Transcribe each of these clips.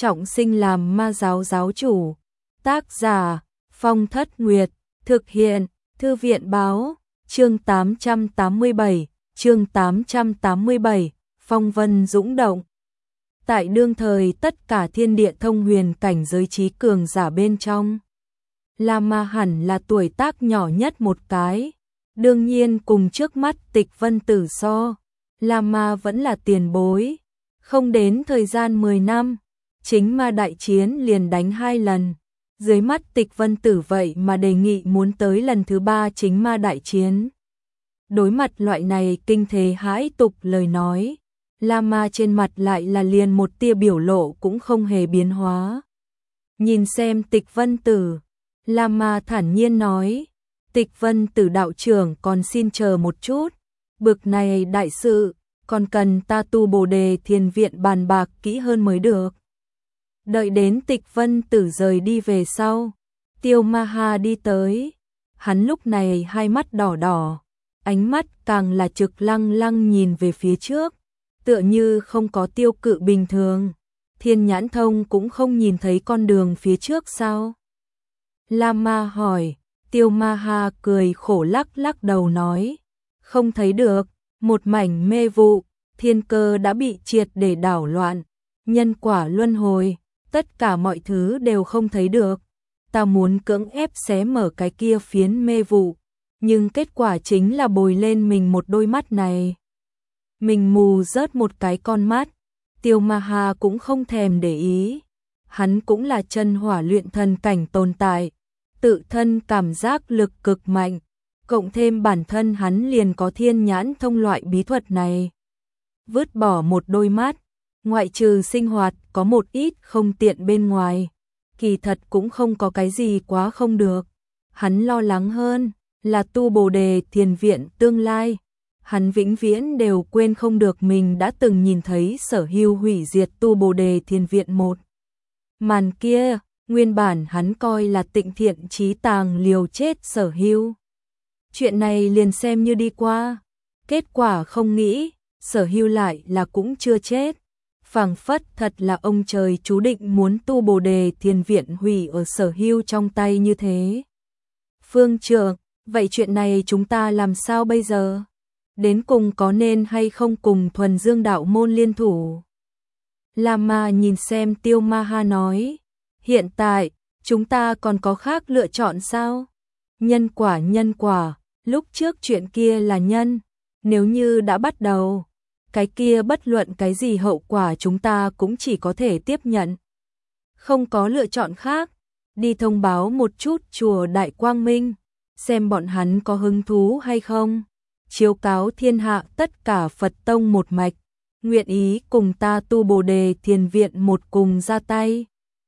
trọng sinh làm ma giáo giáo chủ. Tác giả Phong Thất Nguyệt, thực hiện Thư viện Báo, chương 887, phong vân dũng động. Tại đương thời tất cả thiên địa thông huyền cảnh giới trí cường giả bên trong, La Ma hẳn là tuổi tác nhỏ nhất một cái. Đương nhiên cùng trước mắt Tịch Vân Tử so, La Ma vẫn là tiền bối. Không đến thời gian 10 năm, chính ma đại chiến liền đánh 2 lần. Dưới mắt Tịch Vân Tử vậy mà đề nghị muốn tới lần thứ 3 chính ma đại chiến. Đối mặt loại này kinh thế hãi tục lời nói, La Ma trên mặt lại là liền một tia biểu lộ cũng không hề biến hóa. Nhìn xem Tịch Vân Tử, La Ma thản nhiên nói, Tịch Vân Tử đạo trưởng còn xin chờ một chút, bực này đại sự, còn cần ta tu Bồ Đề Thiền Viện bàn bạc kỹ hơn mới được. Đợi đến Tịch Vân Tử rời đi về sau, Tiêu Ma Ha đi tới, hắn lúc này hai mắt đỏ đỏ, ánh mắt càng là trực lăng lăng nhìn về phía trước, tựa như không có tiêu cự bình thường. Thiên Nhãn Thông cũng không nhìn thấy con đường phía trước sao? La Ma hỏi. Tiêu Ma Ha cười khổ lắc lắc đầu nói, không thấy được, một mảnh mê vụ, thiên cơ đã bị triệt để đảo loạn, nhân quả luân hồi, tất cả mọi thứ đều không thấy được. Ta muốn cưỡng ép xé mở cái kia phiến mê vụ, nhưng kết quả chính là bồi lên mình một đôi mắt này. Mình mù rớt một cái con mắt. Tiêu Ma Ha cũng không thèm để ý, hắn cũng là chân hỏa luyện thần cảnh tồn tại, tự thân cảm giác lực cực mạnh, cộng thêm bản thân hắn liền có Thiên Nhãn Thông loại bí thuật này. Vứt bỏ một đôi mắt, ngoại trừ sinh hoạt có một ít không tiện bên ngoài, kỳ thật cũng không có cái gì quá không được. Hắn lo lắng hơn là tu Bồ Đề Thiền Viện tương lai. Hắn vĩnh viễn đều quên không được mình đã từng nhìn thấy Sở Hưu hủy diệt tu Bồ Đề Thiền Viện một màn kia. Nguyên bản hắn coi là Tịnh Thiện chí tàng liều chết Sở Hưu. Chuyện này liền xem như đi qua. Kết quả không nghĩ, Sở Hưu lại là cũng chưa chết. Phảng phất thật là ông trời chú định muốn tu Bồ Đề Thiền Viện hủy ở Sở Hưu trong tay như thế. Phương Trượng, vậy chuyện này chúng ta làm sao bây giờ? Đến cùng có nên hay không cùng Thuần Dương đạo môn liên thủ? La Ma nhìn xem Tiêu Ma Ha nói, hiện tại, chúng ta còn có khác lựa chọn sao? Nhân quả, lúc trước chuyện kia là nhân, nếu như đã bắt đầu, cái kia bất luận cái gì hậu quả chúng ta cũng chỉ có thể tiếp nhận. Không có lựa chọn khác, đi thông báo một chút chùa Đại Quang Minh, xem bọn hắn có hứng thú hay không. Chiếu cáo thiên hạ tất cả Phật tông một mạch, nguyện ý cùng ta tu Bồ Đề Thiền Viện một cùng ra tay.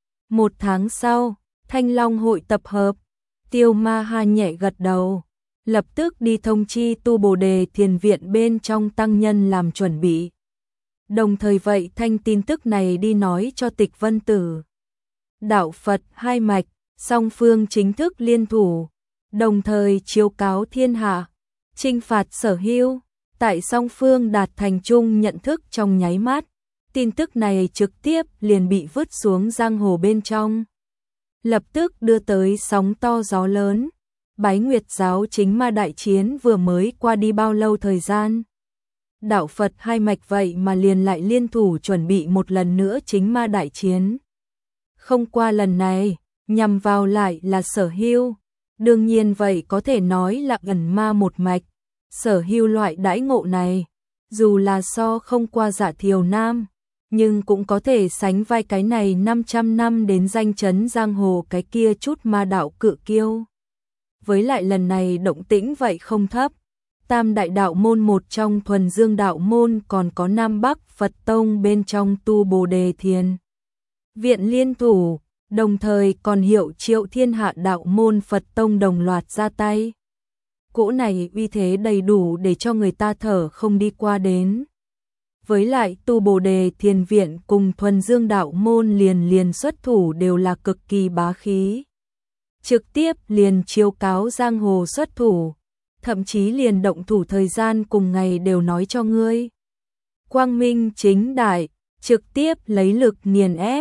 1 tháng sau, Thanh Long hội tập hợp, Tiêu Ma Ha nhẹ gật đầu, lập tức đi thông chi tu Bồ Đề Thiền Viện bên trong tăng nhân làm chuẩn bị. Đồng thời vậy thanh tin tức này đi nói cho Tịch Vân Tử. Đạo Phật hai mạch, song phương chính thức liên thủ, đồng thời chiếu cáo thiên hạ, chinh phạt Sở Hưu. Tại song phương đạt thành chung nhận thức trong nháy mắt, tin tức này trực tiếp liền bị vứt xuống giang hồ bên trong. Lập tức đưa tới sóng to gió lớn. Bái Nguyệt giáo chính ma đại chiến vừa mới qua đi bao lâu thời gian. Đạo Phật hai mạch vậy mà liền lại liên thủ chuẩn bị một lần nữa chính ma đại chiến. Không qua lần này, nhằm vào lại là Sở Hưu. Đương nhiên vậy có thể nói là ẩn ma một mạch. Sở Hưu loại đãi ngộ này, dù là so không qua Dạ Thiều Nam, nhưng cũng có thể sánh vai cái này 500 năm đến danh chấn giang hồ cái kia chút ma đạo cự kiêu. Với lại lần này động tĩnh vậy không thấp, Tam đại đạo môn một trong Thuần Dương đạo môn còn có Nam Bắc Phật tông bên trong tu Bồ Đề Thiền Viện liên thủ, đồng thời còn hiệu triệu thiên hạ đạo môn Phật tông đồng loạt ra tay. Cỗ này uy thế đầy đủ để cho người ta thở không đi qua đến. Với lại tu Bồ Đề Thiền Viện cùng Thuần Dương đạo môn liền xuất thủ đều là cực kỳ bá khí. Trực tiếp liền chiếu cáo giang hồ xuất thủ, thậm chí liền động thủ thời gian cùng ngày đều nói cho ngươi. Quang minh chính đại, trực tiếp lấy lực nghiền ép,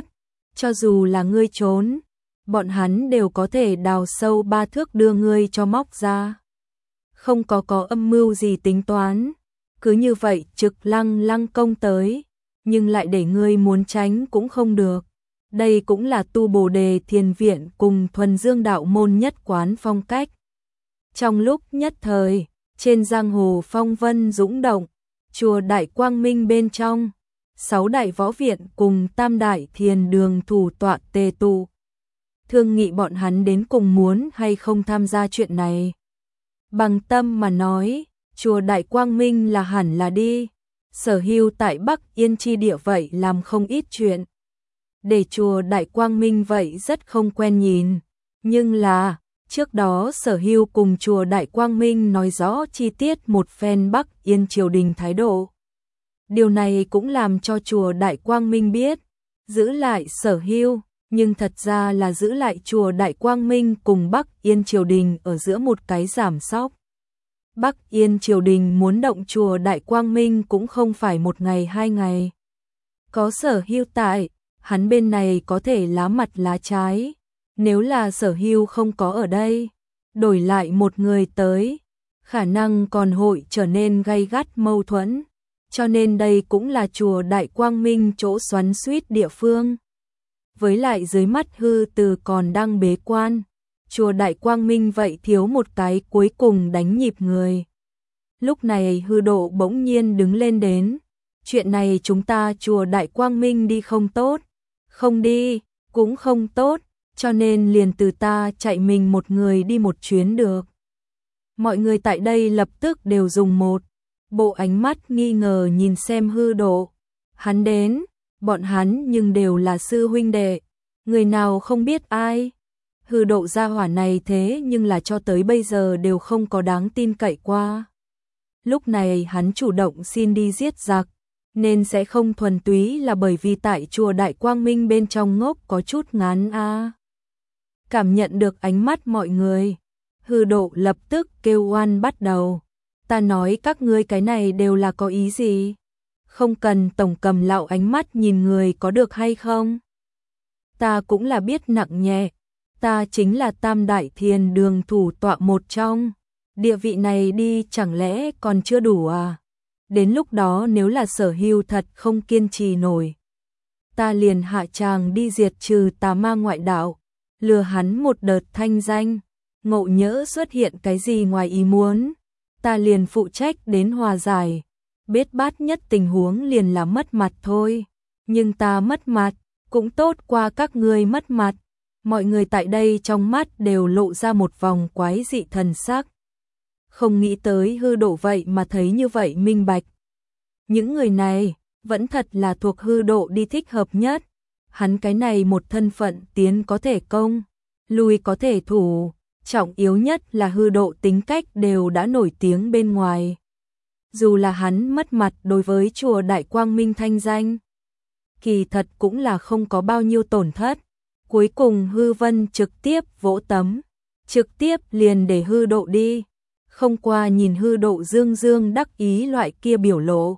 cho dù là ngươi trốn, bọn hắn đều có thể đào sâu 3 thước đưa ngươi cho móc ra. Không có âm mưu gì tính toán, cứ như vậy trực lăng công tới, nhưng lại để ngươi muốn tránh cũng không được. Đây cũng là tu Bồ Đề Thiền Viện cùng Thuần Dương đạo môn nhất quán phong cách. Trong lúc nhất thời, trên giang hồ phong vân dũng động, chùa Đại Quang Minh bên trong, 6 đại võ viện cùng tam đại thiền đường thủ tọa tề tụ. Thương nghị bọn hắn đến cùng muốn hay không tham gia chuyện này. Bằng tâm mà nói, chùa Đại Quang Minh là hẳn là đi. Sở Hưu tại Bắc Yên chi địa vậy làm không ít chuyện. Để chùa Đại Quang Minh vậy rất không quen nhìn. Nhưng là, trước đó Sở Hưu cùng chùa Đại Quang Minh nói rõ chi tiết một phen Bắc Yên triều đình thái độ. Điều này cũng làm cho chùa Đại Quang Minh biết, giữ lại Sở Hưu, nhưng thật ra là giữ lại chùa Đại Quang Minh cùng Bắc Yên triều đình ở giữa một cái giảm sóc. Bắc Yên triều đình muốn động chùa Đại Quang Minh cũng không phải một ngày 2 ngày. Có Sở Hưu tại, hắn bên này có thể lá mặt lá trái. Nếu là Sở Hưu không có ở đây, đổi lại một người tới, khả năng còn hội trở nên gay gắt mâu thuẫn. Cho nên đây cũng là chùa Đại Quang Minh chỗ xoắn xuýt địa phương. Với lại dưới mắt Hư Từ còn đang bế quan, chùa Đại Quang Minh vậy thiếu một cái cuối cùng đánh nhịp người. Lúc này Hư Độ bỗng nhiên đứng lên đến, chuyện này chúng ta chùa Đại Quang Minh đi không tốt, không đi, cũng không tốt, cho nên liền từ ta chạy mình một người đi một chuyến được. Mọi người tại đây lập tức đều dùng một bộ ánh mắt nghi ngờ nhìn xem Hư Độ. Hắn đến, bọn hắn nhưng đều là sư huynh đệ, người nào không biết ai. Hư Độ gia hỏa này thế nhưng là cho tới bây giờ đều không có đáng tin cậy qua. Lúc này hắn chủ động xin đi giết giặc, nên sẽ không thuần túy là bởi vì tại chùa Đại Quang Minh bên trong ngốc có chút ngán a. Cảm nhận được ánh mắt mọi người, Hư Độ lập tức kêu oan bắt đầu. Ta nói các ngươi cái này đều là có ý gì? Không cần tổng cầm lạo ánh mắt nhìn người có được hay không? Ta cũng là biết nặng nhẹ, ta chính là tam đại thiền đường thủ tọa một trong. Địa vị này đi chẳng lẽ còn chưa đủ à? Đến lúc đó nếu là Sở Hưu thật không kiên trì nổi, ta liền hạ tràng đi diệt trừ tà ma ngoại đạo, lừa hắn một đợt thanh danh, ngộ nhỡ xuất hiện cái gì ngoài ý muốn, ta liền phụ trách đến hòa giải. Biết bát nhất tình huống liền là mất mặt thôi, nhưng ta mất mặt cũng tốt qua các ngươi mất mặt. Mọi người tại đây trong mắt đều lộ ra một vòng quái dị thần sắc. Không nghĩ tới Hư Độ vậy mà thấy như vậy minh bạch. Những người này vẫn thật là thuộc Hư Độ đi thích hợp nhất. Hắn cái này một thân phận tiến có thể công, lui có thể thủ, trọng yếu nhất là Hư Độ tính cách đều đã nổi tiếng bên ngoài. Dù là hắn mất mặt đối với chùa Đại Quang Minh thanh danh, kỳ thật cũng là không có bao nhiêu tổn thất. Cuối cùng Hư Vân trực tiếp vỗ tấm, trực tiếp liền để Hư Độ đi, không qua nhìn Hư Độ dương dương đắc ý loại kia biểu lộ,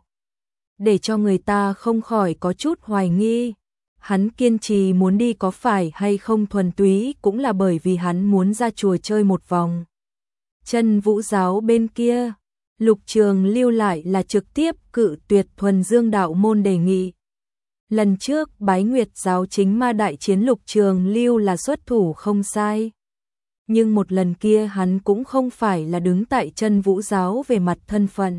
để cho người ta không khỏi có chút hoài nghi. Hắn kiên trì muốn đi có phải hay không thuần túy cũng là bởi vì hắn muốn ra chùa chơi một vòng. Chân Vũ giáo bên kia, Lục Trường Lưu lại là trực tiếp cự tuyệt Thuần Dương đạo môn đề nghị. Lần trước Bái Nguyệt giáo chính ma đại chiến Lục Trường Lưu là xuất thủ không sai. Nhưng một lần kia hắn cũng không phải là đứng tại Chân Vũ giáo về mặt thân phận,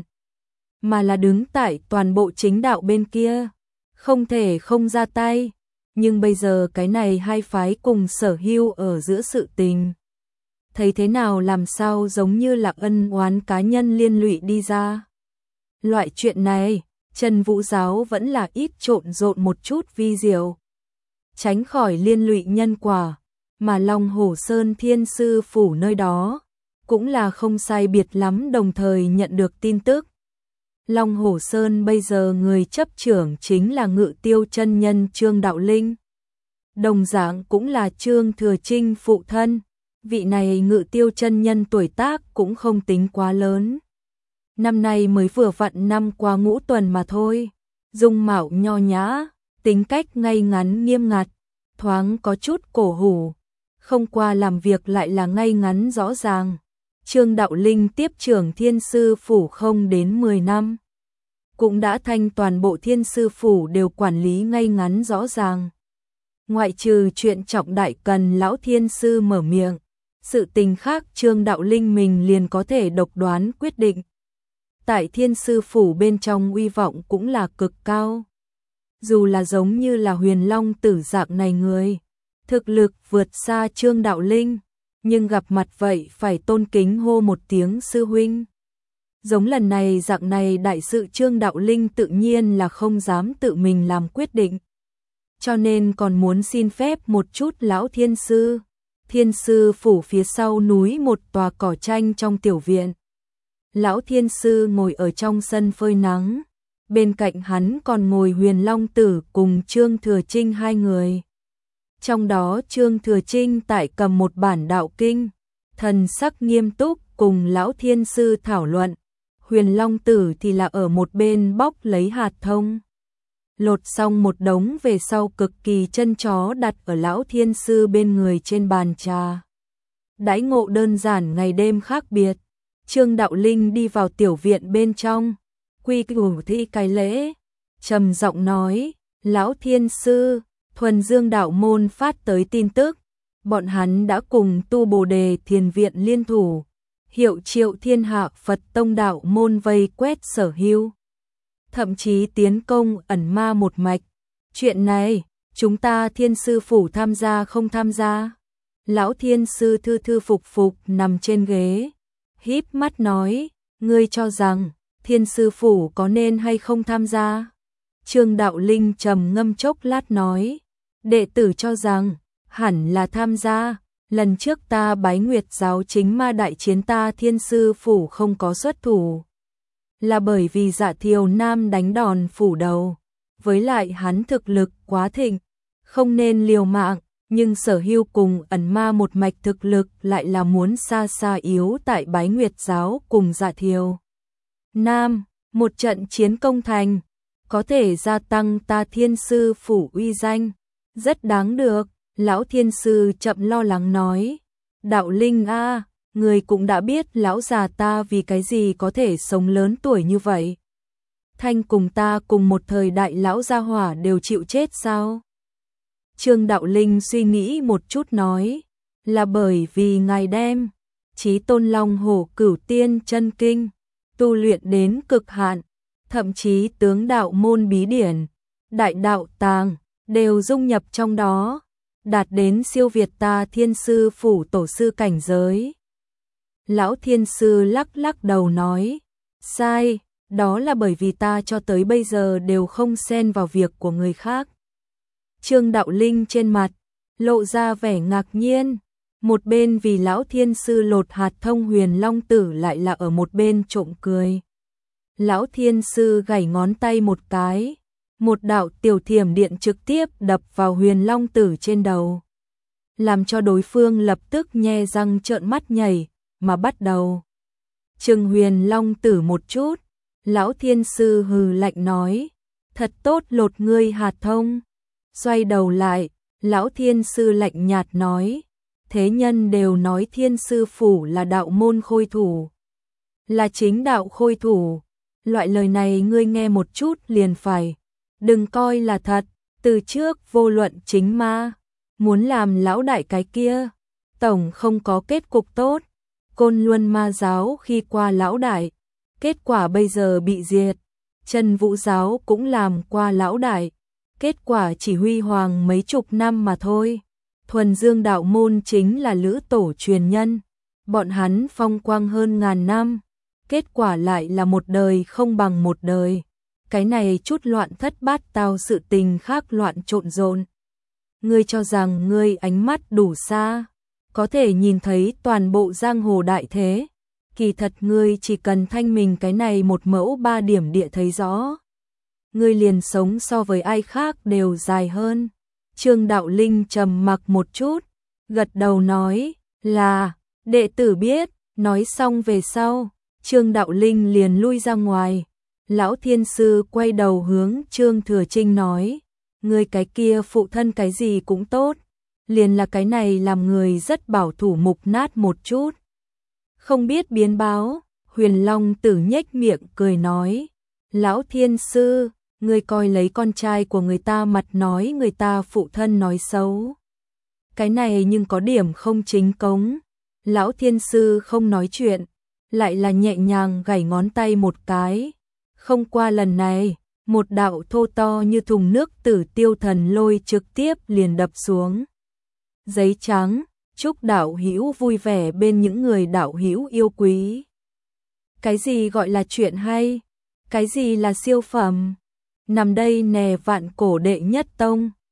mà là đứng tại toàn bộ chính đạo bên kia, không thể không ra tay. Nhưng bây giờ cái này hai phái cùng Sở Hưu ở giữa sự tình, thấy thế nào làm sao giống như là ân oán cá nhân liên lụy đi ra. Loại chuyện này, Chân Vũ giáo vẫn là ít trộn rộn một chút vi diệu, tránh khỏi liên lụy nhân quả, mà Long Hổ Sơn Thiên Sư phủ nơi đó cũng là không sai biệt lắm đồng thời nhận được tin tức. Long Hổ Sơn bây giờ người chấp trưởng chính là Ngự Tiêu chân nhân Trương Đạo Linh. Đồng dạng cũng là Trương Thừa Trinh phụ thân. Vị này Ngự Tiêu chân nhân tuổi tác cũng không tính quá lớn. Năm nay mới vừa vặn năm qua ngũ tuần mà thôi. Dung mạo nho nhã, tính cách ngay ngắn nghiêm ngặt, thoáng có chút cổ hủ, không qua làm việc lại là ngay ngắn rõ ràng. Trương Đạo Linh tiếp trưởng Thiên Sư Phủ không đến 10 năm, cũng đã thành toàn bộ Thiên Sư Phủ đều quản lý ngay ngắn rõ ràng. Ngoại trừ chuyện trọng đại cần lão Thiên Sư mở miệng, sự tình khác Trương Đạo Linh mình liền có thể độc đoán quyết định. Tại Thiên Sư Phủ bên trong uy vọng cũng là cực cao. Dù là giống như là Huyền Long Tử dạng này người, thực lực vượt xa Trương Đạo Linh, nhưng gặp mặt vậy phải tôn kính hô một tiếng sư huynh. Giống lần này dạng này đại sự Trương Đạo Linh tự nhiên là không dám tự mình làm quyết định. Cho nên còn muốn xin phép một chút lão Thiên Sư. Thiên Sư Phủ phía sau núi một tòa cỏ tranh trong tiểu viện. Lão Thiên Sư ngồi ở trong sân phơi nắng. Bên cạnh hắn còn ngồi Huyền Long Tử cùng Trương Thừa Trinh hai người. Trong đó Trương Thừa Trinh tại cầm một bản đạo kinh, thần sắc nghiêm túc cùng lão Thiên Sư thảo luận. Huyền Long Tử thì là ở một bên bóc lấy hạt thông. Lột xong một đống về sau cực kỳ chân chó đặt ở lão Thiên Sư bên người trên bàn trà. Đãi ngộ đơn giản ngày đêm khác biệt. Trương Đạo Linh đi vào tiểu viện bên trong, quy củ thi cái lễ, trầm giọng nói, lão Thiên Sư, Thuần Dương đạo môn phát tới tin tức, bọn hắn đã cùng Tu Bồ Đề Thiền viện liên thủ, hiệu triệu thiên hạ Phật tông đạo môn vây quét sở hữu, thậm chí tiến công ẩn ma một mạch. Chuyện này, chúng ta Thiên Sư Phủ tham gia không tham gia? Lão Thiên Sư thư thư phục phục nằm trên ghế, híp mắt nói, ngươi cho rằng Thiên Sư Phủ có nên hay không tham gia? Trương Đạo Linh trầm ngâm chốc lát nói, đệ tử cho rằng hẳn là tham gia. Lần trước ta bái Nguyệt giáo chính ma đại chiến ta Thiên Sư Phủ không có xuất thủ, là bởi vì Dạ Thiều Nam đánh đòn phủ đầu, với lại hắn thực lực quá thịnh, không nên liều mạng, nhưng Sở Hưu cùng ẩn ma một mạch thực lực lại là muốn xa xa yếu tại bái Nguyệt giáo cùng Dạ Thiều Nam, một trận chiến công thành, có thể gia tăng ta Thiên Sư Phủ uy danh, rất đáng được. Lão Thiên Sư chậm lo lắng nói, Đạo Linh a, người cũng đã biết lão già ta vì cái gì có thể sống lớn tuổi như vậy. Thanh cùng ta cùng một thời đại lão gia hỏa đều chịu chết sao? Trương Đạo Linh suy nghĩ một chút nói, là bởi vì ngài đem Chí Tôn Long Hổ Cửu Tiên chân kinh tu luyện đến cực hạn, thậm chí tướng đạo môn bí điển, đại đạo tàng đều dung nhập trong đó, đạt đến siêu việt ta Thiên Sư Phủ tổ sư cảnh giới. Lão Thiên Sư lắc lắc đầu nói, sai, đó là bởi vì ta cho tới bây giờ đều không xen vào việc của người khác. Trương Đạo Linh trên mặt lộ ra vẻ ngạc nhiên, một bên vì lão Thiên Sư lột hạt thông Huyền Long Tử lại là ở một bên trộm cười. Lão Thiên Sư gảy ngón tay một cái, một đạo tiểu thiểm điện trực tiếp đập vào Huyền Long Tử trên đầu, làm cho đối phương lập tức nhe răng trợn mắt nhảy, mà bắt đầu chừng Huyền Long Tử một chút. Lão Thiên Sư hừ lạnh nói, thật tốt lột ngươi hạt thông. Xoay đầu lại, Lão Thiên Sư lạnh nhạt nói, thế nhân đều nói Thiên Sư Phủ là đạo môn khôi thủ, là chính đạo khôi thủ, loại lời này ngươi nghe một chút liền phải, đừng coi là thật. Từ trước vô luận chính ma muốn làm lão đại cái kia, tổng không có kết cục tốt. Côn Luân Ma giáo khi qua lão đại, kết quả bây giờ bị diệt. Trần Vũ giáo cũng làm qua lão đại, kết quả chỉ huy hoàng mấy chục năm mà thôi. Thuần Dương đạo môn chính là lữ tổ truyền nhân, bọn hắn phong quang hơn ngàn năm, kết quả lại là một đời không bằng một đời. Cái này chút loạn thất bát tao sự tình khác loạn trộn rộn. Ngươi cho rằng ngươi ánh mắt đủ xa, có thể nhìn thấy toàn bộ giang hồ đại thế, kỳ thật ngươi chỉ cần thanh mình cái này một mẫu 3 điểm địa thấy rõ. Ngươi liền sống so với ai khác đều dài hơn. Trương Đạo Linh trầm mặc một chút, gật đầu nói, là, đệ tử biết. Nói xong về sau, Trương Đạo Linh liền lui ra ngoài. Lão Thiên Sư quay đầu hướng Trương Thừa Trinh nói, người cái kia phụ thân cái gì cũng tốt, liền là cái này làm người rất bảo thủ mục nát một chút. Không biết biến báo, Huyền Long Tử nhếch miệng cười nói, lão thiên sư, ngươi coi lấy con trai của người ta mặt nói người ta phụ thân nói xấu. Cái này nhưng có điểm không chính cống. Lão thiên sư không nói chuyện, lại là nhẹ nhàng gảy ngón tay một cái. Không qua lần này, một đạo thô to như thùng nước Tử Tiêu Thần Lôi trực tiếp liền đập xuống. Giấy trắng, chúc đạo hữu vui vẻ bên những người đạo hữu yêu quý. Cái gì gọi là chuyện hay? Cái gì là siêu phẩm? Nằm đây nè Vạn Cổ đệ nhất tông.